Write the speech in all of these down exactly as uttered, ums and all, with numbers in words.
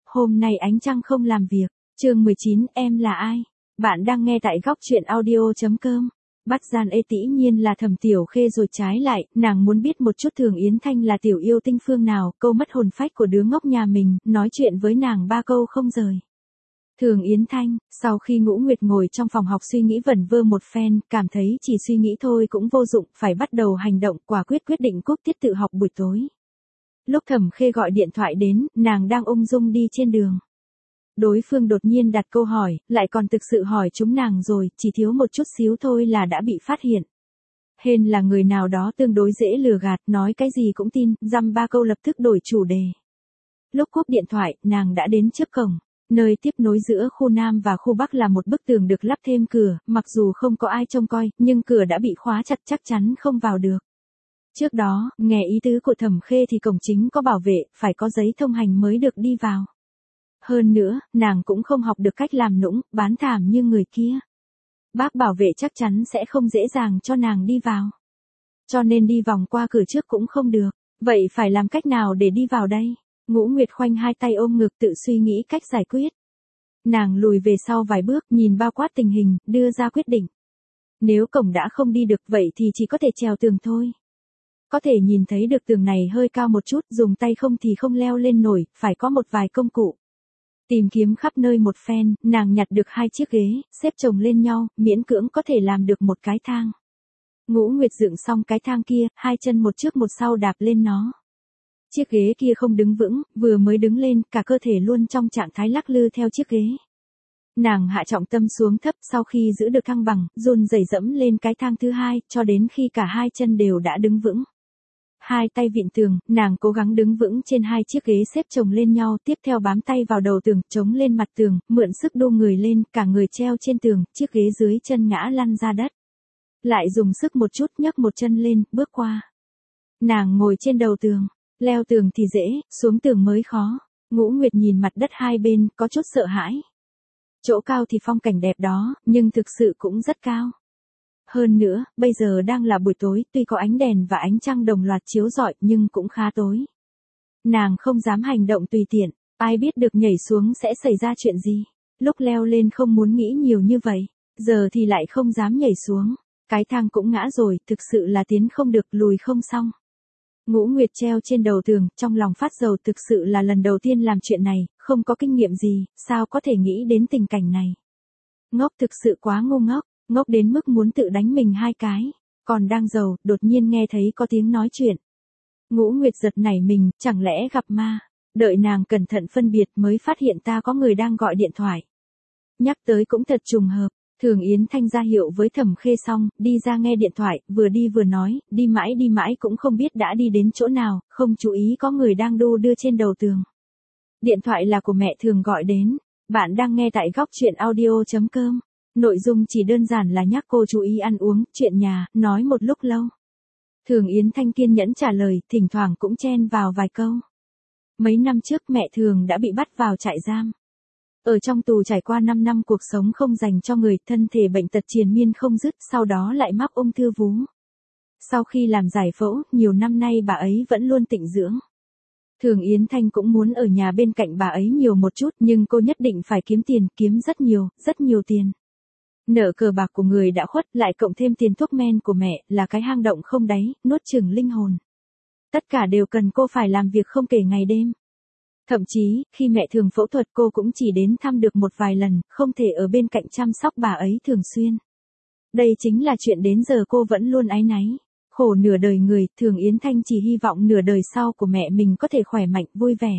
Hôm nay ánh trăng không làm việc. Chương mười chín, em là ai? Bạn đang nghe tại góc truyện audio chấm com. Bắt gian ê tĩ nhiên là Thẩm Tiểu Khê rồi trái lại, nàng muốn biết một chút Thường Yến Thanh là tiểu yêu tinh phương nào, câu mất hồn phách của đứa ngốc nhà mình, nói chuyện với nàng ba câu không rời. Thường Yến Thanh, sau khi Ngũ Nguyệt ngồi trong phòng học suy nghĩ vẩn vơ một phen, cảm thấy chỉ suy nghĩ thôi cũng vô dụng, phải bắt đầu hành động, quả quyết quyết định cúp tiết tự học buổi tối. Lúc Thẩm Khê gọi điện thoại đến, nàng đang ung dung đi trên đường. Đối phương đột nhiên đặt câu hỏi, lại còn thực sự hỏi chúng nàng rồi, chỉ thiếu một chút xíu thôi là đã bị phát hiện. Hên là người nào đó tương đối dễ lừa gạt, nói cái gì cũng tin, dăm ba câu lập tức đổi chủ đề. Lúc cúp điện thoại, nàng đã đến trước cổng. Nơi tiếp nối giữa khu Nam và khu Bắc là một bức tường được lắp thêm cửa, mặc dù không có ai trông coi, nhưng cửa đã bị khóa chặt chắc chắn không vào được. Trước đó, nghe ý tứ của Thẩm Khê thì cổng chính có bảo vệ, phải có giấy thông hành mới được đi vào. Hơn nữa, nàng cũng không học được cách làm nũng, bán thảm như người kia. Bác bảo vệ chắc chắn sẽ không dễ dàng cho nàng đi vào. Cho nên đi vòng qua cửa trước cũng không được. Vậy phải làm cách nào để đi vào đây? Ngũ Nguyệt khoanh hai tay ôm ngực tự suy nghĩ cách giải quyết. Nàng lùi về sau vài bước, nhìn bao quát tình hình, đưa ra quyết định. Nếu cổng đã không đi được vậy thì chỉ có thể trèo tường thôi. Có thể nhìn thấy được tường này hơi cao một chút, dùng tay không thì không leo lên nổi, phải có một vài công cụ. Tìm kiếm khắp nơi một phen, nàng nhặt được hai chiếc ghế, xếp chồng lên nhau, miễn cưỡng có thể làm được một cái thang. Ngũ Nguyệt dựng xong cái thang kia, hai chân một trước một sau đạp lên nó. Chiếc ghế kia không đứng vững, vừa mới đứng lên, cả cơ thể luôn trong trạng thái lắc lư theo chiếc ghế. Nàng hạ trọng tâm xuống thấp, sau khi giữ được thăng bằng, run rẩy dẫm lên cái thang thứ hai, cho đến khi cả hai chân đều đã đứng vững. Hai tay vịn tường, nàng cố gắng đứng vững trên hai chiếc ghế xếp chồng lên nhau, tiếp theo bám tay vào đầu tường, chống lên mặt tường, mượn sức đô người lên, cả người treo trên tường, chiếc ghế dưới chân ngã lăn ra đất. Lại dùng sức một chút nhấc một chân lên, bước qua. Nàng ngồi trên đầu tường, leo tường thì dễ, xuống tường mới khó. Ngũ Nguyệt nhìn mặt đất hai bên, có chút sợ hãi. Chỗ cao thì phong cảnh đẹp đó, nhưng thực sự cũng rất cao. Hơn nữa, bây giờ đang là buổi tối, tuy có ánh đèn và ánh trăng đồng loạt chiếu rọi nhưng cũng khá tối. Nàng không dám hành động tùy tiện, ai biết được nhảy xuống sẽ xảy ra chuyện gì. Lúc leo lên không muốn nghĩ nhiều như vậy, giờ thì lại không dám nhảy xuống. Cái thang cũng ngã rồi, thực sự là tiến không được, lùi không xong. Ngũ Nguyệt treo trên đầu tường, trong lòng phát dầu, thực sự là lần đầu tiên làm chuyện này, không có kinh nghiệm gì, sao có thể nghĩ đến tình cảnh này. Ngốc, thực sự quá ngu ngốc. Ngốc đến mức muốn tự đánh mình hai cái. Còn đang giàu, đột nhiên nghe thấy có tiếng nói chuyện. Ngũ Nguyệt giật nảy mình, chẳng lẽ gặp ma. Đợi nàng cẩn thận phân biệt mới phát hiện ta có người đang gọi điện thoại. Nhắc tới cũng thật trùng hợp. Thường Yến Thanh ra hiệu với Thẩm Khê xong, đi ra nghe điện thoại, vừa đi vừa nói, đi mãi đi mãi cũng không biết đã đi đến chỗ nào, không chú ý có người đang đu đưa trên đầu tường. Điện thoại là của mẹ Thường gọi đến. Bạn đang nghe tại góc truyện audio chấm com. Nội dung chỉ đơn giản là nhắc cô chú ý ăn uống, chuyện nhà, nói một lúc lâu. Thường Yến Thanh kiên nhẫn trả lời, thỉnh thoảng cũng chen vào vài câu. Mấy năm trước mẹ Thường đã bị bắt vào trại giam. Ở trong tù trải qua năm năm cuộc sống không dành cho người, thân thể bệnh tật triền miên không dứt, sau đó lại mắc ung thư vú. Sau khi làm giải phẫu, nhiều năm nay bà ấy vẫn luôn tịnh dưỡng. Thường Yến Thanh cũng muốn ở nhà bên cạnh bà ấy nhiều một chút, nhưng cô nhất định phải kiếm tiền, kiếm rất nhiều, rất nhiều tiền. Nợ cờ bạc của người đã khuất, lại cộng thêm tiền thuốc men của mẹ, là cái hang động không đáy, nuốt chửng linh hồn. Tất cả đều cần cô phải làm việc không kể ngày đêm. Thậm chí, khi mẹ Thường phẫu thuật cô cũng chỉ đến thăm được một vài lần, không thể ở bên cạnh chăm sóc bà ấy thường xuyên. Đây chính là chuyện đến giờ cô vẫn luôn áy náy. Khổ nửa đời người, Thường Yến Thanh chỉ hy vọng nửa đời sau của mẹ mình có thể khỏe mạnh, vui vẻ.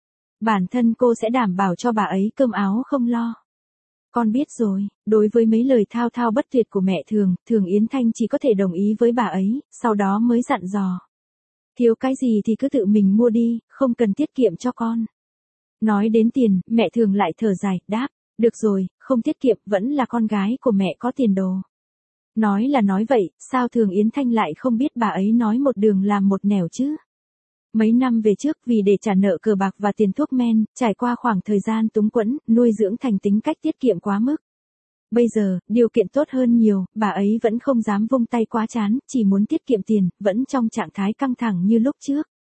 Bản thân cô sẽ đảm bảo cho bà ấy cơm áo không lo. Con biết rồi, đối với mấy lời thao thao bất tuyệt của mẹ Thường, Thường Yến Thanh chỉ có thể đồng ý với bà ấy, sau đó mới dặn dò. Thiếu cái gì thì cứ tự mình mua đi, không cần tiết kiệm cho con. Nói đến tiền, mẹ Thường lại thở dài, đáp, được rồi, không tiết kiệm, vẫn là con gái của mẹ có tiền đồ. Nói là nói vậy, sao Thường Yến Thanh lại không biết bà ấy nói một đường làm một nẻo chứ? Mấy năm về trước vì để trả nợ cờ bạc và tiền thuốc men, trải qua khoảng thời gian túng quẫn, nuôi dưỡng thành tính cách tiết kiệm quá mức. Bây giờ, điều kiện tốt hơn nhiều, bà ấy vẫn không dám vung tay quá chán, chỉ muốn tiết kiệm tiền, vẫn trong trạng thái căng thẳng như lúc trước.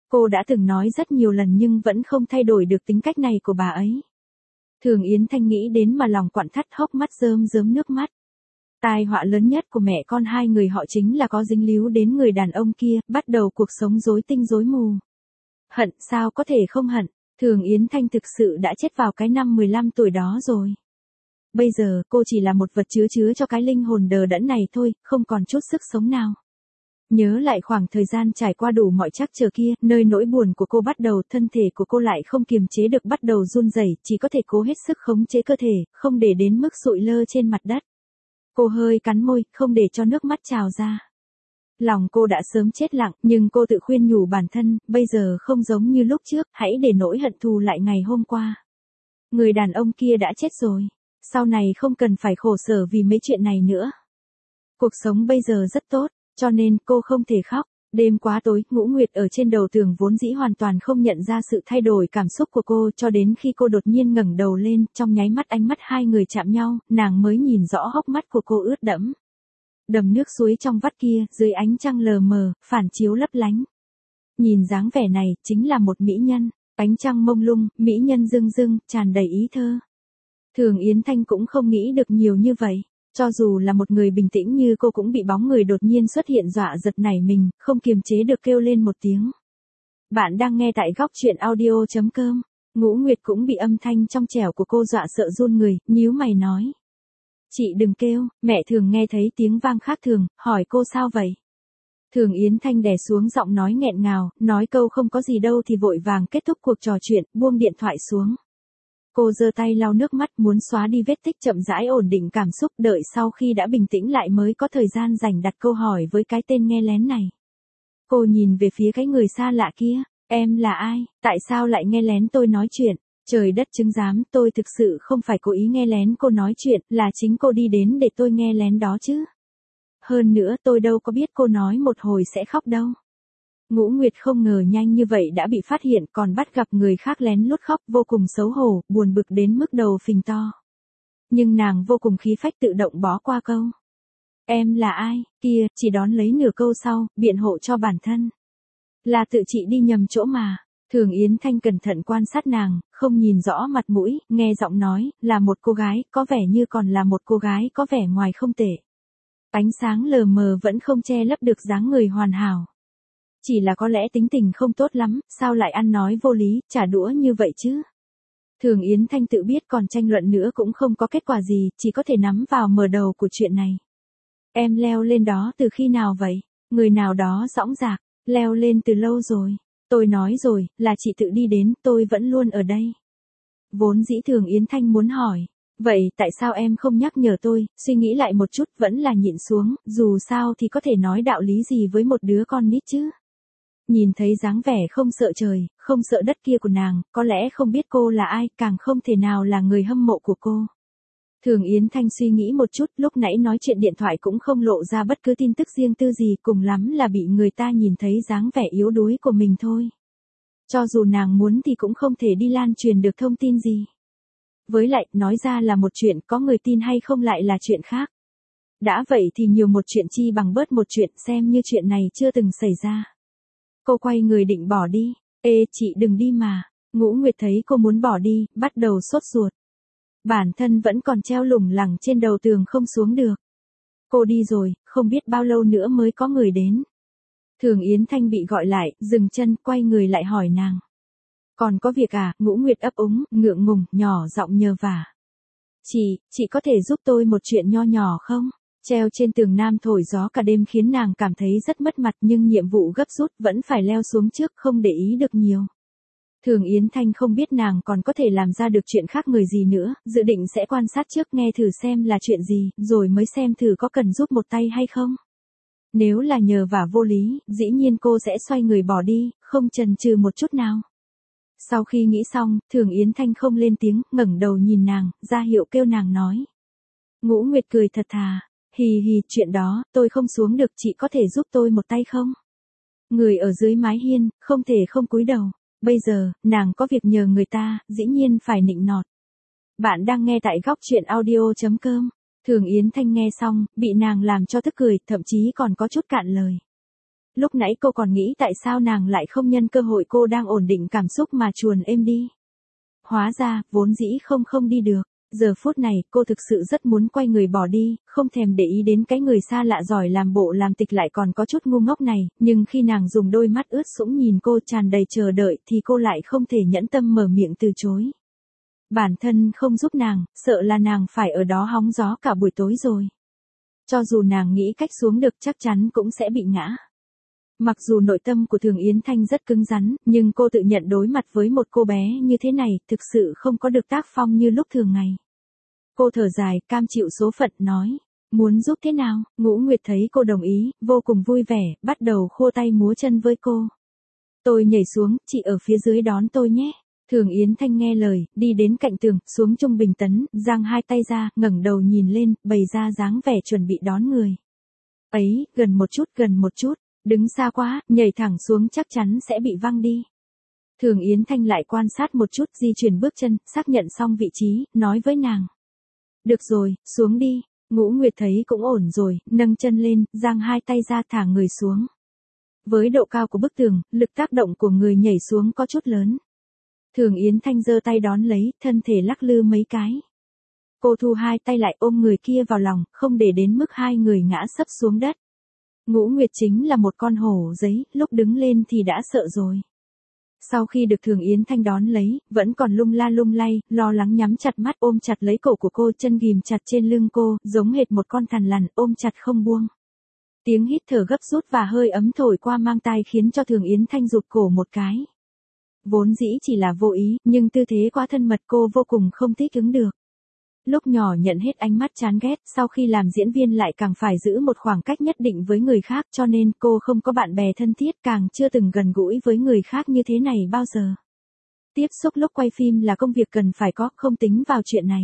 Cô đã từng nói rất nhiều lần nhưng vẫn không thay đổi được tính cách này của bà ấy. Thường Yến Thanh nghĩ đến mà lòng quặn thắt, hốc mắt rơm rớm nước mắt. Tai họa lớn nhất của mẹ con hai người họ chính là có dính líu đến người đàn ông kia, bắt đầu cuộc sống rối tinh rối mù. Hận, sao có thể không hận, Thường Yến Thanh thực sự đã chết vào cái năm mười lăm tuổi đó rồi. Bây giờ cô chỉ là một vật chứa chứa cho cái linh hồn đờ đẫn này thôi, không còn chút sức sống nào. Nhớ lại khoảng thời gian trải qua đủ mọi trắc trở kia, nơi nỗi buồn của cô bắt đầu, thân thể của cô lại không kiềm chế được bắt đầu run rẩy, chỉ có thể cố hết sức khống chế cơ thể, không để đến mức sụi lơ trên mặt đất. Cô hơi cắn môi, không để cho nước mắt trào ra. Lòng cô đã sớm chết lặng, nhưng cô tự khuyên nhủ bản thân, bây giờ không giống như lúc trước, hãy để nỗi hận thù lại ngày hôm qua. Người đàn ông kia đã chết rồi, sau này không cần phải khổ sở vì mấy chuyện này nữa. Cuộc sống bây giờ rất tốt, cho nên cô không thể khóc. Đêm quá tối, Ngũ Nguyệt ở trên đầu tường vốn dĩ hoàn toàn không nhận ra sự thay đổi cảm xúc của cô, cho đến khi cô đột nhiên ngẩng đầu lên, trong nháy mắt ánh mắt hai người chạm nhau, nàng mới nhìn rõ hốc mắt của cô ướt đẫm. Đầm nước suối trong vắt kia, dưới ánh trăng lờ mờ, phản chiếu lấp lánh. Nhìn dáng vẻ này, chính là một mỹ nhân, ánh trăng mông lung, mỹ nhân dưng dưng, tràn đầy ý thơ. Thường Yến Thanh cũng không nghĩ được nhiều như vậy. Cho dù là một người bình tĩnh như cô cũng bị bóng người đột nhiên xuất hiện dọa giật nảy mình, không kiềm chế được kêu lên một tiếng. Bạn đang nghe tại góc truyện audio chấm com. Ngũ Nguyệt cũng bị âm thanh trong trẻo của cô dọa sợ run người, nhíu mày nói. Chị đừng kêu, mẹ Thường nghe thấy tiếng vang khác thường, hỏi cô sao vậy? Thường Yến Thanh đè xuống giọng nói nghẹn ngào, nói câu không có gì đâu thì vội vàng kết thúc cuộc trò chuyện, buông điện thoại xuống. Cô giơ tay lau nước mắt muốn xóa đi vết tích, chậm rãi ổn định cảm xúc, đợi sau khi đã bình tĩnh lại mới có thời gian dành đặt câu hỏi với cái tên nghe lén này. Cô nhìn về phía cái người xa lạ kia, em là ai, tại sao lại nghe lén tôi nói chuyện? Trời đất chứng giám, tôi thực sự không phải cố ý nghe lén cô nói chuyện, là chính cô đi đến để tôi nghe lén đó chứ. Hơn nữa tôi đâu có biết cô nói một hồi sẽ khóc đâu. Ngũ Nguyệt không ngờ nhanh như vậy đã bị phát hiện, còn bắt gặp người khác lén lút khóc, vô cùng xấu hổ, buồn bực đến mức đầu phình to. Nhưng nàng vô cùng khí phách tự động bỏ qua câu. Em là ai, kia, chỉ đón lấy nửa câu sau, biện hộ cho bản thân. Là tự chị đi nhầm chỗ mà. Thường Yến Thanh cẩn thận quan sát nàng, không nhìn rõ mặt mũi, nghe giọng nói, là một cô gái, có vẻ như còn là một cô gái có vẻ ngoài không tệ. Ánh sáng lờ mờ vẫn không che lấp được dáng người hoàn hảo. Chỉ là có lẽ tính tình không tốt lắm, sao lại ăn nói vô lý, trả đũa như vậy chứ? Thường Yến Thanh tự biết còn tranh luận nữa cũng không có kết quả gì, chỉ có thể nắm vào mở đầu của chuyện này. Em leo lên đó từ khi nào vậy? Người nào đó dõng dạc, leo lên từ lâu rồi. Tôi nói rồi, là chị tự đi đến, tôi vẫn luôn ở đây. Vốn dĩ Thường Yến Thanh muốn hỏi, vậy tại sao em không nhắc nhở tôi, suy nghĩ lại một chút vẫn là nhịn xuống, dù sao thì có thể nói đạo lý gì với một đứa con nít chứ. Nhìn thấy dáng vẻ không sợ trời, không sợ đất kia của nàng, có lẽ không biết cô là ai, càng không thể nào là người hâm mộ của cô. Thường Yến Thanh suy nghĩ một chút, lúc nãy nói chuyện điện thoại cũng không lộ ra bất cứ tin tức riêng tư gì, cùng lắm là bị người ta nhìn thấy dáng vẻ yếu đuối của mình thôi. Cho dù nàng muốn thì cũng không thể đi lan truyền được thông tin gì. Với lại, nói ra là một chuyện, có người tin hay không lại là chuyện khác. Đã vậy thì nhiều một chuyện chi bằng bớt một chuyện, xem như chuyện này chưa từng xảy ra. Cô quay người định bỏ đi. Ê, chị đừng đi mà. Ngũ Nguyệt thấy cô muốn bỏ đi, bắt đầu sốt ruột. Bản thân vẫn còn treo lủng lẳng trên đầu tường không xuống được. Cô đi rồi, không biết bao lâu nữa mới có người đến. Thường Yến Thanh bị gọi lại, dừng chân, quay người lại hỏi nàng. Còn có việc à? Ngũ Nguyệt ấp úng, ngượng ngùng, nhỏ giọng nhờ vả. Chị, chị có thể giúp tôi một chuyện nho nhỏ không? Treo trên tường nam thổi gió cả đêm khiến nàng cảm thấy rất mất mặt, nhưng nhiệm vụ gấp rút vẫn phải leo xuống trước, không để ý được nhiều. Thường Yến Thanh không biết nàng còn có thể làm ra được chuyện khác người gì nữa, dự định sẽ quan sát trước nghe thử xem là chuyện gì, rồi mới xem thử có cần giúp một tay hay không. Nếu là nhờ vả vô lý, dĩ nhiên cô sẽ xoay người bỏ đi, không chần chừ một chút nào. Sau khi nghĩ xong, Thường Yến Thanh không lên tiếng, ngẩng đầu nhìn nàng, ra hiệu kêu nàng nói. Ngũ Nguyệt cười thật thà. Hì hì, chuyện đó, tôi không xuống được, chị có thể giúp tôi một tay không? Người ở dưới mái hiên, không thể không cúi đầu. Bây giờ, nàng có việc nhờ người ta, dĩ nhiên phải nịnh nọt. Bạn đang nghe tại góc truyện audio chấm com. Thường Yến Thanh nghe xong, bị nàng làm cho tức cười, thậm chí còn có chút cạn lời. Lúc nãy cô còn nghĩ tại sao nàng lại không nhân cơ hội cô đang ổn định cảm xúc mà chuồn êm đi. Hóa ra, vốn dĩ không không đi được. Giờ phút này, cô thực sự rất muốn quay người bỏ đi, không thèm để ý đến cái người xa lạ giỏi làm bộ làm tịch lại còn có chút ngu ngốc này, nhưng khi nàng dùng đôi mắt ướt sũng nhìn cô tràn đầy chờ đợi thì cô lại không thể nhẫn tâm mở miệng từ chối. Bản thân không giúp nàng, sợ là nàng phải ở đó hóng gió cả buổi tối rồi. Cho dù nàng nghĩ cách xuống được chắc chắn cũng sẽ bị ngã. Mặc dù nội tâm của Thường Yến Thanh rất cứng rắn, nhưng cô tự nhận đối mặt với một cô bé như thế này thực sự không có được tác phong như lúc thường ngày. Cô thở dài, cam chịu số phận, nói, muốn giúp thế nào? Ngũ Nguyệt thấy cô đồng ý, vô cùng vui vẻ, bắt đầu khua tay múa chân với cô. Tôi nhảy xuống, chị ở phía dưới đón tôi nhé. Thường Yến Thanh nghe lời, đi đến cạnh tường, xuống trung bình tấn, giang hai tay ra, ngẩng đầu nhìn lên, bày ra dáng vẻ chuẩn bị đón người. Ấy, gần một chút, gần một chút. Đứng xa quá, nhảy thẳng xuống chắc chắn sẽ bị văng đi. Thường Yến Thanh lại quan sát một chút, di chuyển bước chân, xác nhận xong vị trí, nói với nàng. Được rồi, xuống đi. Ngũ Nguyệt thấy cũng ổn rồi, nâng chân lên, giang hai tay ra thả người xuống. Với độ cao của bức tường, lực tác động của người nhảy xuống có chút lớn. Thường Yến Thanh giơ tay đón lấy, thân thể lắc lư mấy cái. Cô thu hai tay lại ôm người kia vào lòng, không để đến mức hai người ngã sấp xuống đất. Ngũ Nguyệt chính là một con hổ giấy, lúc đứng lên thì đã sợ rồi. Sau khi được Thường Yến Thanh đón lấy, vẫn còn lung la lung lay, lo lắng nhắm chặt mắt ôm chặt lấy cổ của cô, chân ghìm chặt trên lưng cô, giống hệt một con thằn lằn, ôm chặt không buông. Tiếng hít thở gấp rút và hơi ấm thổi qua mang tai khiến cho Thường Yến Thanh rụt cổ một cái. Vốn dĩ chỉ là vô ý, nhưng tư thế quá thân mật cô vô cùng không thích ứng được. Lúc nhỏ nhận hết ánh mắt chán ghét, sau khi làm diễn viên lại càng phải giữ một khoảng cách nhất định với người khác, cho nên cô không có bạn bè thân thiết, càng chưa từng gần gũi với người khác như thế này bao giờ. Tiếp xúc lúc quay phim là công việc cần phải có, không tính vào chuyện này.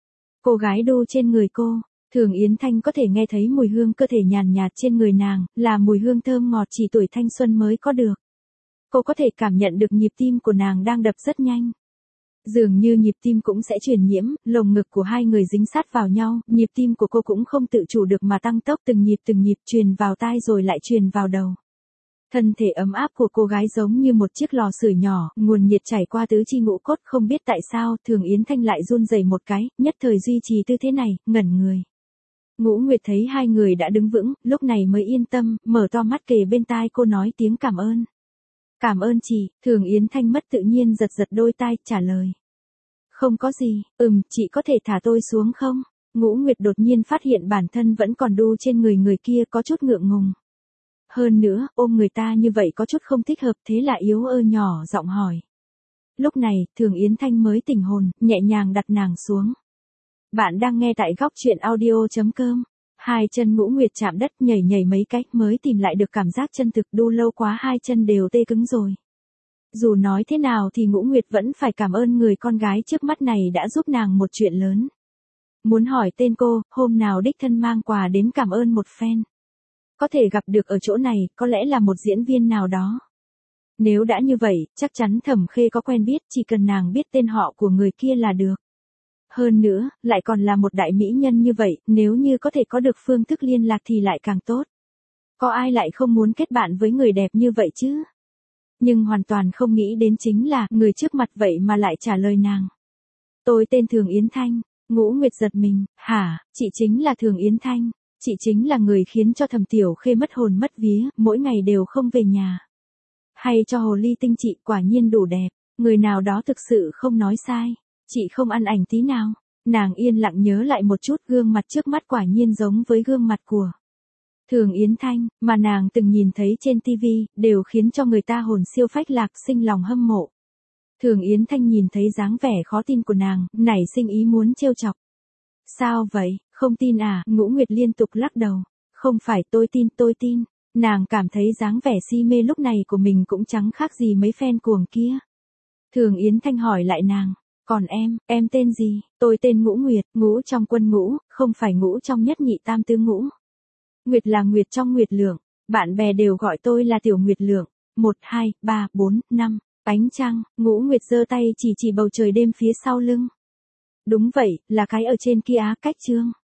Cô gái đu trên người cô, Thường Yến Thanh có thể nghe thấy mùi hương cơ thể nhàn nhạt trên người nàng, là mùi hương thơm ngọt chỉ tuổi thanh xuân mới có được. Cô có thể cảm nhận được nhịp tim của nàng đang đập rất nhanh. Dường như nhịp tim cũng sẽ truyền nhiễm, lồng ngực của hai người dính sát vào nhau, nhịp tim của cô cũng không tự chủ được mà tăng tốc từng nhịp từng nhịp truyền vào tai rồi lại truyền vào đầu. Thân thể ấm áp của cô gái giống như một chiếc lò sưởi nhỏ, nguồn nhiệt chảy qua tứ chi ngũ cốt, không biết tại sao, Thường Yến Thanh lại run rẩy một cái, nhất thời duy trì tư thế này, ngẩn người. Ngũ Nguyệt thấy hai người đã đứng vững, lúc này mới yên tâm, mở to mắt kề bên tai cô nói tiếng cảm ơn. Cảm ơn chị, Thường Yến Thanh mất tự nhiên giật giật đôi tai, trả lời. Không có gì, ừm, chị có thể thả tôi xuống không? Ngũ Nguyệt đột nhiên phát hiện bản thân vẫn còn đu trên người người kia có chút ngượng ngùng. Hơn nữa, ôm người ta như vậy có chút không thích hợp, thế là yếu ơ nhỏ giọng hỏi. Lúc này, Thường Yến Thanh mới tỉnh hồn, nhẹ nhàng đặt nàng xuống. Bạn đang nghe tại góc truyện audio chấm com. Hai chân Ngũ Nguyệt chạm đất nhảy nhảy mấy cách mới tìm lại được cảm giác chân thực, đu lâu quá hai chân đều tê cứng rồi. Dù nói thế nào thì Ngũ Nguyệt vẫn phải cảm ơn người con gái trước mắt này đã giúp nàng một chuyện lớn. Muốn hỏi tên cô, hôm nào đích thân mang quà đến cảm ơn một phen. Có thể gặp được ở chỗ này, có lẽ là một diễn viên nào đó. Nếu đã như vậy, chắc chắn Thẩm Khê có quen biết, chỉ cần nàng biết tên họ của người kia là được. Hơn nữa, lại còn là một đại mỹ nhân như vậy, nếu như có thể có được phương thức liên lạc thì lại càng tốt. Có ai lại không muốn kết bạn với người đẹp như vậy chứ? Nhưng hoàn toàn không nghĩ đến chính là, người trước mặt vậy mà lại trả lời nàng. Tôi tên Thường Yến Thanh. Ngũ Nguyệt giật mình, hả, chị chính là Thường Yến Thanh. Chị chính là người khiến cho Thẩm Tiểu Khê mất hồn mất vía, mỗi ngày đều không về nhà. Hay cho hồ ly tinh chị quả nhiên đủ đẹp, người nào đó thực sự không nói sai. Chị không ăn ảnh tí nào. Nàng yên lặng nhớ lại một chút, gương mặt trước mắt quả nhiên giống với gương mặt của Thường Yến Thanh, mà nàng từng nhìn thấy trên tivi, đều khiến cho người ta hồn siêu phách lạc, sinh lòng hâm mộ. Thường Yến Thanh nhìn thấy dáng vẻ khó tin của nàng, nảy sinh ý muốn trêu chọc. Sao vậy, không tin à? Ngũ Nguyệt liên tục lắc đầu. Không phải, tôi tin, tôi tin. Nàng cảm thấy dáng vẻ si mê lúc này của mình cũng chẳng khác gì mấy fan cuồng kia. Thường Yến Thanh hỏi lại nàng. Còn em, em tên gì? Tôi tên Ngũ Nguyệt, ngũ trong quân ngũ, không phải ngũ trong nhất nhị tam tứ ngũ. Nguyệt là Nguyệt trong Nguyệt Lượng, bạn bè đều gọi tôi là Tiểu Nguyệt Lượng. Một, hai, ba, bốn, năm, ánh trăng, Ngũ Nguyệt giơ tay chỉ chỉ bầu trời đêm phía sau lưng. Đúng vậy, là cái ở trên kia á, cách trương.